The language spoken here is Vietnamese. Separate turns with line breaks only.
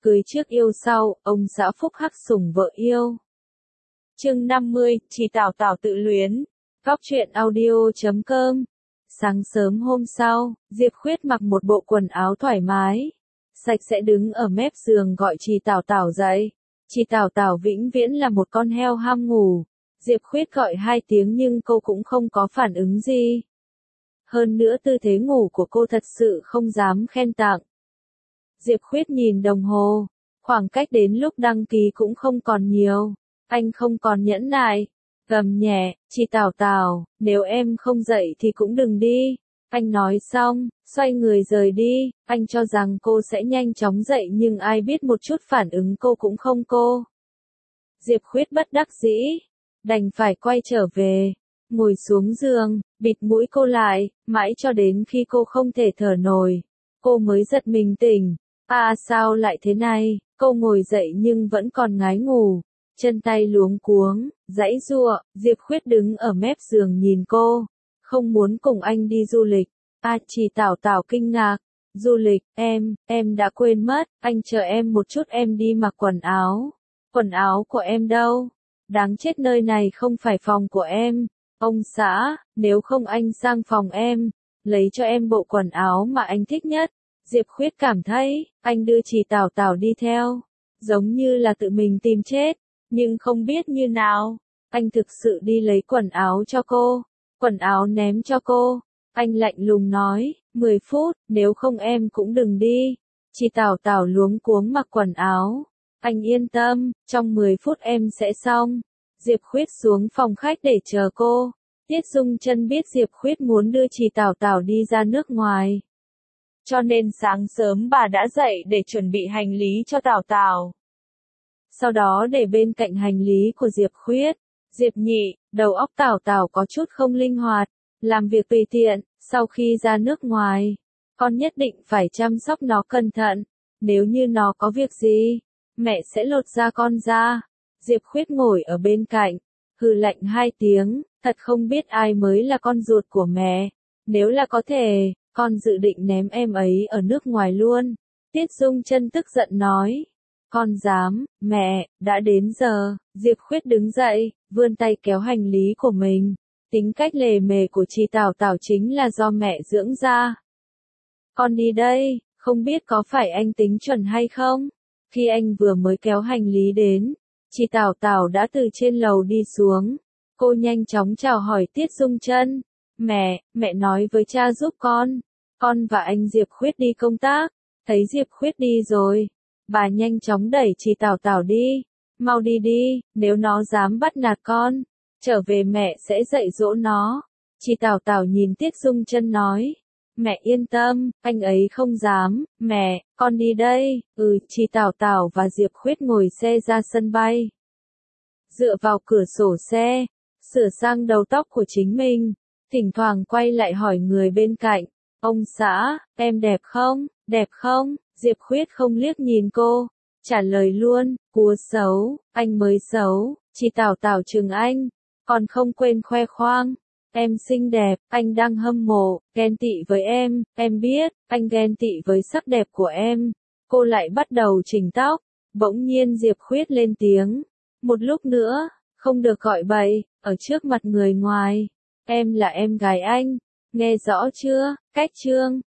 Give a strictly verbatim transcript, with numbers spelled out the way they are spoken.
Cưới trước yêu sau, ông xã phúc hắc sủng vợ yêu. Chương năm mươi, Chỉ Tảo Tảo tự luyến. Góc truyện audio chấm com. Sáng sớm hôm sau, Diệp Khuyết mặc một bộ quần áo thoải mái, sạch sẽ đứng ở mép giường gọi Chỉ Tảo Tảo dậy. Chỉ Tảo Tảo vĩnh viễn là một con heo ham ngủ. Diệp Khuyết gọi hai tiếng nhưng cô cũng không có phản ứng gì. Hơn nữa tư thế ngủ của cô thật sự không dám khen tặng. Diệp Khuyết nhìn đồng hồ, khoảng cách đến lúc đăng ký cũng không còn nhiều. Anh không còn nhẫn nại, gầm nhẹ, Chỉ Tảo Tảo, nếu em không dậy thì cũng đừng đi. Anh nói xong, xoay người rời đi, anh cho rằng cô sẽ nhanh chóng dậy nhưng ai biết một chút phản ứng cô cũng không cô. Diệp Khuyết bất đắc dĩ, đành phải quay trở về, ngồi xuống giường, bịt mũi cô lại, mãi cho đến khi cô không thể thở nổi, cô mới giật mình tỉnh. À sao lại thế này, cô ngồi dậy nhưng vẫn còn ngái ngủ, chân tay luống cuống, giãy giụa. Diệp Khuyết đứng ở mép giường nhìn cô, không muốn cùng anh đi du lịch. À Chỉ Tảo Tảo kinh ngạc, du lịch, em, em đã quên mất, anh chờ em một chút em đi mặc quần áo. Quần áo của em đâu? Đáng chết nơi này không phải phòng của em. Ông xã, nếu không anh sang phòng em, lấy cho em bộ quần áo mà anh thích nhất. Diệp Khuyết cảm thấy, anh đưa Chỉ Tảo Tảo đi theo, giống như là tự mình tìm chết, nhưng không biết như nào. Anh thực sự đi lấy quần áo cho cô, quần áo ném cho cô. Anh lạnh lùng nói, mười phút, nếu không em cũng đừng đi. Chỉ Tảo Tảo luống cuống mặc quần áo. Anh yên tâm, trong mười phút em sẽ xong. Diệp Khuyết xuống phòng khách để chờ cô. Tiết Dung Chân biết Diệp Khuyết muốn đưa Chỉ Tảo Tảo đi ra nước ngoài, cho nên sáng sớm bà đã dậy để chuẩn bị hành lý cho Tảo Tảo. Sau đó để bên cạnh hành lý của Diệp Khuyết. Diệp nhị, đầu óc Tảo Tảo có chút không linh hoạt, làm việc tùy tiện, sau khi ra nước ngoài, con nhất định phải chăm sóc nó cẩn thận, nếu như nó có việc gì, mẹ sẽ lột da con ra. Diệp Khuyết ngồi ở bên cạnh, hừ lạnh hai tiếng, thật không biết ai mới là con ruột của mẹ, nếu là có thể, con dự định ném em ấy ở nước ngoài luôn. Tiết Dung Chân tức giận nói, con dám, mẹ, đã đến giờ. Diệp Khuyết đứng dậy, vươn tay kéo hành lý của mình. Tính cách lề mề của Chỉ Tảo Tảo chính là do mẹ dưỡng ra. Con đi đây, không biết có phải anh tính chuẩn hay không? Khi anh vừa mới kéo hành lý đến, Chỉ Tảo Tảo đã từ trên lầu đi xuống. Cô nhanh chóng chào hỏi Tiết Dung Chân. Mẹ, mẹ nói với cha giúp con. Con và anh Diệp Khuyết đi công tác. Thấy Diệp Khuyết đi rồi, bà nhanh chóng đẩy Chỉ Tảo Tảo đi. Mau đi đi, nếu nó dám bắt nạt con, trở về mẹ sẽ dạy dỗ nó. Chỉ Tảo Tảo nhìn Tiết Dung Chân nói. Mẹ yên tâm, anh ấy không dám. Mẹ, con đi đây. Ừ, Chỉ Tảo Tảo và Diệp Khuyết ngồi xe ra sân bay. Dựa vào cửa sổ xe, sửa sang đầu tóc của chính mình, thỉnh thoảng quay lại hỏi người bên cạnh. Ông xã, em đẹp không, đẹp không? Diệp Khuyết không liếc nhìn cô, trả lời luôn, cua xấu, anh mới xấu. Chỉ Tảo Tảo chừng anh, còn không quên khoe khoang. Em xinh đẹp, anh đang hâm mộ, ghen tị với em, em biết, anh ghen tị với sắc đẹp của em. Cô lại bắt đầu chỉnh tóc, bỗng nhiên Diệp Khuyết lên tiếng. Một lúc nữa, không được gọi bậy, ở trước mặt người ngoài. Em là em gái anh, nghe rõ chưa? Cách chương.